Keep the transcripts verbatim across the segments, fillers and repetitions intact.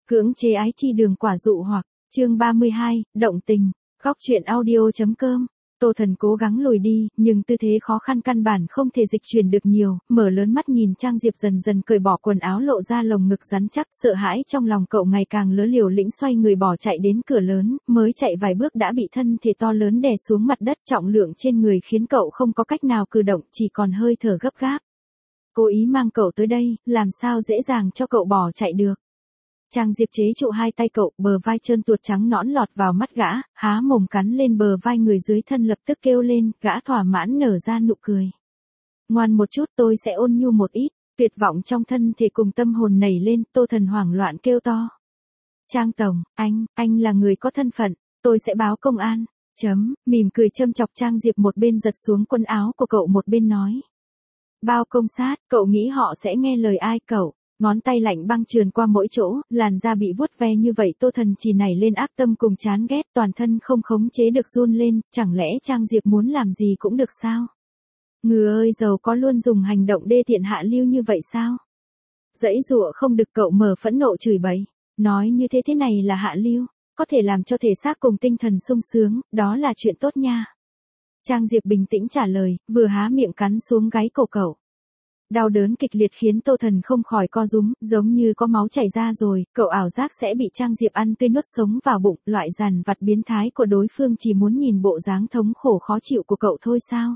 Cưỡng chế ái chi đường quả dụ hoặc, chương ba mươi hai, động tình, góc truyện audio.com. Tô Thần cố gắng lùi đi, nhưng tư thế khó khăn căn bản không thể dịch chuyển được nhiều, mở lớn mắt nhìn Trang Diệp dần dần cởi bỏ quần áo lộ ra lồng ngực rắn chắc, sợ hãi trong lòng cậu ngày càng lớn, liều lĩnh xoay người bỏ chạy đến cửa lớn, mới chạy vài bước đã bị thân thể to lớn đè xuống mặt đất, trọng lượng trên người khiến cậu không có cách nào cử động, chỉ còn hơi thở gấp gáp. Cố ý mang cậu tới đây, làm sao dễ dàng cho cậu bỏ chạy được. Trang Diệp chế trụ hai tay cậu, bờ vai trơn tuột trắng nõn lọt vào mắt gã, há mồm cắn lên bờ vai người dưới thân, lập tức kêu lên, gã thỏa mãn nở ra nụ cười. Ngoan một chút, tôi sẽ ôn nhu một ít. Tuyệt vọng trong thân thể cùng tâm hồn nảy lên, Tô Thần hoảng loạn kêu to. Trang tổng, anh, anh là người có thân phận, tôi sẽ báo công an. Chấm, mỉm cười châm chọc Trang Diệp một bên giật xuống quần áo của cậu một bên nói. Bao công sát, cậu nghĩ họ sẽ nghe lời ai cậu? Ngón tay lạnh băng trườn qua mỗi chỗ, làn da bị vuốt ve như vậy, Tô Thần chỉ nảy lên ác tâm cùng chán ghét, toàn thân không khống chế được run lên, chẳng lẽ Trang Diệp muốn làm gì cũng được sao? Ngừ ơi, giàu có luôn dùng hành động đê tiện hạ lưu như vậy sao? Dãy dụa không được, cậu mở phẫn nộ chửi bậy, nói như thế thế này là hạ lưu, có thể làm cho thể xác cùng tinh thần sung sướng, đó là chuyện tốt nha. Trang Diệp bình tĩnh trả lời, vừa há miệng cắn xuống gáy cổ cậu. Đau đớn kịch liệt khiến Tô Thần không khỏi co rúm, giống như có máu chảy ra rồi, cậu ảo giác sẽ bị Trang Diệp ăn tươi nuốt sống vào bụng, loại dằn vặt biến thái của đối phương chỉ muốn nhìn bộ dáng thống khổ khó chịu của cậu thôi sao?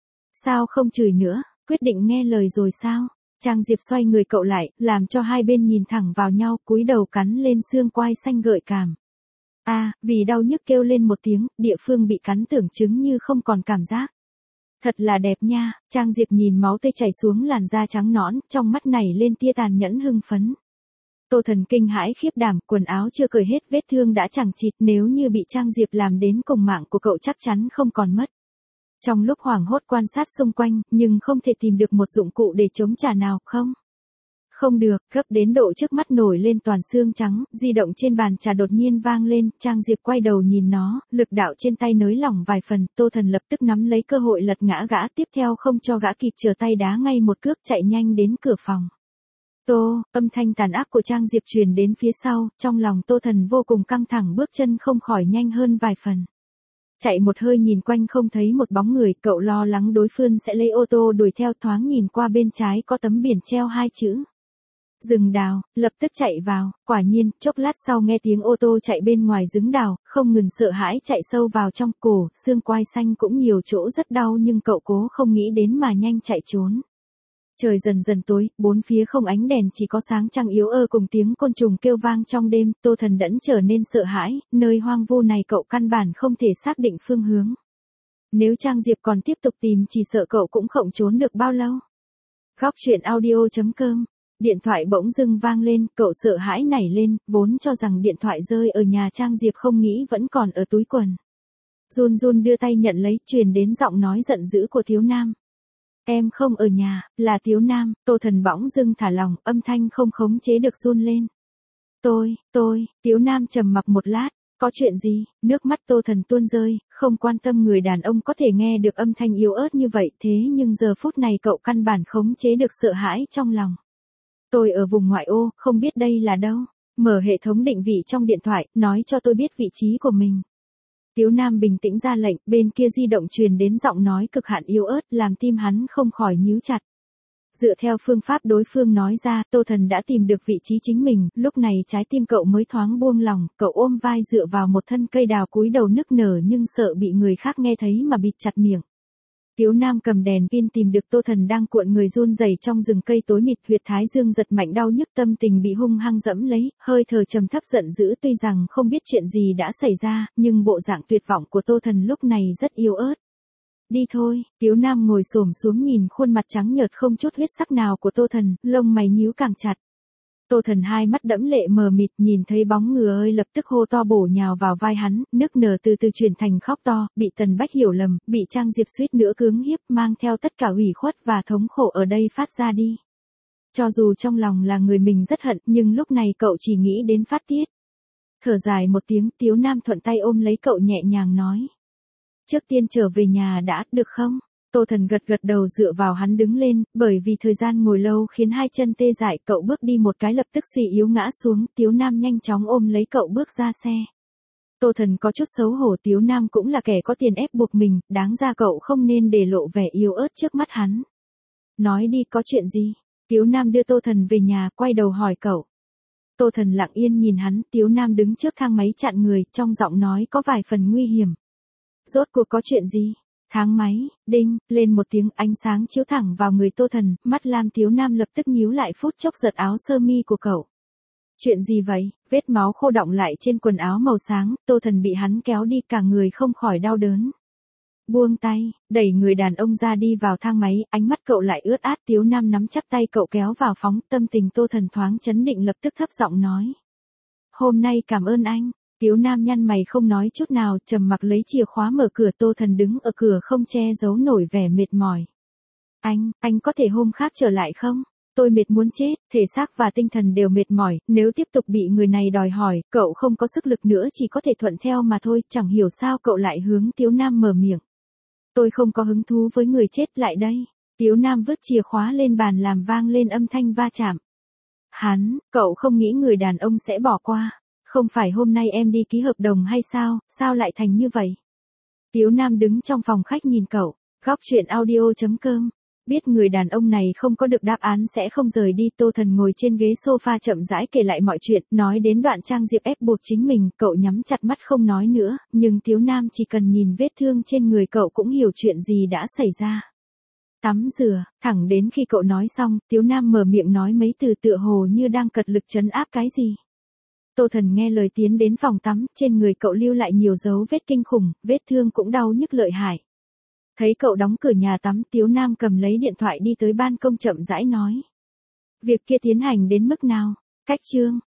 Sao không chửi nữa, quyết định nghe lời rồi sao? Trang Diệp xoay người cậu lại, làm cho hai bên nhìn thẳng vào nhau, cúi đầu cắn lên xương quai xanh gợi cảm. A, à, vì đau nhức kêu lên một tiếng, địa phương bị cắn tưởng chứng như không còn cảm giác. Thật là đẹp nha, Trang Diệp nhìn máu tươi chảy xuống làn da trắng nõn, trong mắt nảy lên tia tàn nhẫn hưng phấn. Tô Thần kinh hãi khiếp đảm, quần áo chưa cởi hết, vết thương đã chẳng chịt, nếu như bị Trang Diệp làm đến cùng mạng của cậu chắc chắn không còn mất. Trong lúc hoảng hốt quan sát xung quanh, nhưng không thể tìm được một dụng cụ để chống trả nào, không? Không được, gấp đến độ trước mắt nổi lên toàn xương trắng, di động trên bàn trà đột nhiên vang lên, Trang Diệp quay đầu nhìn nó, lực đạo trên tay nới lỏng vài phần, Tô Thần lập tức nắm lấy cơ hội lật ngã gã, tiếp theo không cho gã kịp trở tay đá ngay một cước, chạy nhanh đến cửa phòng. Tô, âm thanh tàn ác của Trang Diệp truyền đến phía sau, trong lòng Tô Thần vô cùng căng thẳng, bước chân không khỏi nhanh hơn vài phần. Chạy một hơi nhìn quanh không thấy một bóng người, cậu lo lắng đối phương sẽ lấy ô tô đuổi theo, thoáng nhìn qua bên trái có tấm biển treo hai chữ. Rừng đào, lập tức chạy vào, quả nhiên, chốc lát sau nghe tiếng ô tô chạy bên ngoài rừng đào, không ngừng sợ hãi chạy sâu vào trong cổ, xương quai xanh cũng nhiều chỗ rất đau nhưng cậu cố không nghĩ đến mà nhanh chạy trốn. Trời dần dần tối, bốn phía không ánh đèn, chỉ có sáng trăng yếu ơ cùng tiếng côn trùng kêu vang trong đêm, Tô Thần đẫn trở nên sợ hãi, nơi hoang vu này cậu căn bản không thể xác định phương hướng. Nếu Trang Diệp còn tiếp tục tìm chỉ sợ cậu cũng không trốn được bao lâu. Góc truyện audio.com. Điện thoại bỗng dưng vang lên, cậu sợ hãi nảy lên, vốn cho rằng điện thoại rơi ở nhà Trang Diệp, không nghĩ vẫn còn ở túi quần. Run run đưa tay nhận lấy, truyền đến giọng nói giận dữ của Thiếu Nam. Em không ở nhà, là Thiếu Nam. Tô Thần bỗng dưng thả lòng, âm thanh không khống chế được run lên. Tôi, tôi, Thiếu Nam trầm mặc một lát, có chuyện gì? Nước mắt Tô Thần tuôn rơi, không quan tâm người đàn ông có thể nghe được âm thanh yếu ớt như vậy, thế nhưng giờ phút này cậu căn bản khống chế được sợ hãi trong lòng. Tôi ở vùng ngoại ô, không biết đây là đâu. Mở hệ thống định vị trong điện thoại, nói cho tôi biết vị trí của mình. Tiếu Nam bình tĩnh ra lệnh, bên kia di động truyền đến giọng nói cực hạn yếu ớt, làm tim hắn không khỏi nhíu chặt. Dựa theo phương pháp đối phương nói ra, Tô Thần đã tìm được vị trí chính mình, lúc này trái tim cậu mới thoáng buông lòng, cậu ôm vai dựa vào một thân cây đào cúi đầu nức nở nhưng sợ bị người khác nghe thấy mà bịt chặt miệng. Tiếu Nam cầm đèn pin tìm được Tô Thần đang cuộn người run rẩy trong rừng cây tối mịt, huyệt thái dương giật mạnh đau nhức, tâm tình bị hung hăng dẫm lấy, hơi thở trầm thấp giận dữ, tuy rằng không biết chuyện gì đã xảy ra, nhưng bộ dạng tuyệt vọng của Tô Thần lúc này rất yếu ớt. Đi thôi, Tiếu Nam ngồi xổm xuống nhìn khuôn mặt trắng nhợt không chút huyết sắc nào của Tô Thần, lông mày nhíu càng chặt. Tô Thần hai mắt đẫm lệ mờ mịt, nhìn thấy bóng người ơi lập tức hô to bổ nhào vào vai hắn, nức nở từ từ chuyển thành khóc to, bị Tần Bách hiểu lầm, bị Trang Diệp suýt nữa cưỡng hiếp, mang theo tất cả ủy khuất và thống khổ ở đây phát ra đi. Cho dù trong lòng là người mình rất hận, nhưng lúc này cậu chỉ nghĩ đến phát tiết. Thở dài một tiếng, Tiếu Nam thuận tay ôm lấy cậu nhẹ nhàng nói. Trước tiên trở về nhà đã, được không? Tô Thần gật gật đầu dựa vào hắn đứng lên, bởi vì thời gian ngồi lâu khiến hai chân tê dại, cậu bước đi một cái lập tức suy yếu ngã xuống, Tiếu Nam nhanh chóng ôm lấy cậu bước ra xe. Tô Thần có chút xấu hổ, Tiếu Nam cũng là kẻ có tiền ép buộc mình, đáng ra cậu không nên để lộ vẻ yếu ớt trước mắt hắn. Nói đi, có chuyện gì? Tiếu Nam đưa Tô Thần về nhà, quay đầu hỏi cậu. Tô Thần lặng yên nhìn hắn, Tiếu Nam đứng trước thang máy chặn người, trong giọng nói có vài phần nguy hiểm. Rốt cuộc có chuyện gì? Thang máy, đinh, lên một tiếng, ánh sáng chiếu thẳng vào người Tô Thần, mắt lam Tiếu Nam lập tức nhíu lại, phút chốc giật áo sơ mi của cậu. Chuyện gì vậy? Vết máu khô đọng lại trên quần áo màu sáng, Tô Thần bị hắn kéo đi, cả người không khỏi đau đớn. Buông tay, đẩy người đàn ông ra đi vào thang máy, ánh mắt cậu lại ướt át, Tiếu Nam nắm chặt tay cậu kéo vào phóng, tâm tình Tô Thần thoáng chấn định, lập tức thấp giọng nói. Hôm nay cảm ơn anh. Tiếu Nam nhăn mày không nói chút nào, trầm mặc lấy chìa khóa mở cửa. Tô Thần đứng ở cửa không che giấu nổi vẻ mệt mỏi. Anh, anh có thể hôm khác trở lại không? Tôi mệt muốn chết, thể xác và tinh thần đều mệt mỏi, nếu tiếp tục bị người này đòi hỏi, cậu không có sức lực nữa, chỉ có thể thuận theo mà thôi, chẳng hiểu sao cậu lại hướng Tiếu Nam mở miệng. Tôi không có hứng thú với người chết, lại đây. Tiếu Nam vứt chìa khóa lên bàn làm vang lên âm thanh va chạm. Hắn, cậu không nghĩ người đàn ông sẽ bỏ qua. Không phải hôm nay em đi ký hợp đồng hay sao, sao lại thành như vậy? Tiếu Nam đứng trong phòng khách nhìn cậu, góc chuyện audio chấm com. Biết người đàn ông này không có được đáp án sẽ không rời đi. Tô Thần ngồi trên ghế sofa chậm rãi kể lại mọi chuyện, nói đến đoạn Trang Diệp ép buộc chính mình, cậu nhắm chặt mắt không nói nữa, nhưng Tiếu Nam chỉ cần nhìn vết thương trên người cậu cũng hiểu chuyện gì đã xảy ra. Tắm rửa, thẳng đến khi cậu nói xong, Tiếu Nam mở miệng nói mấy từ tựa hồ như đang cật lực trấn áp cái gì. Tô Thần nghe lời tiến đến phòng tắm, trên người cậu lưu lại nhiều dấu vết kinh khủng, vết thương cũng đau nhức lợi hại. Thấy cậu đóng cửa nhà tắm, Tiếu Nam cầm lấy điện thoại đi tới ban công chậm rãi nói. Việc kia tiến hành đến mức nào? Cách chương.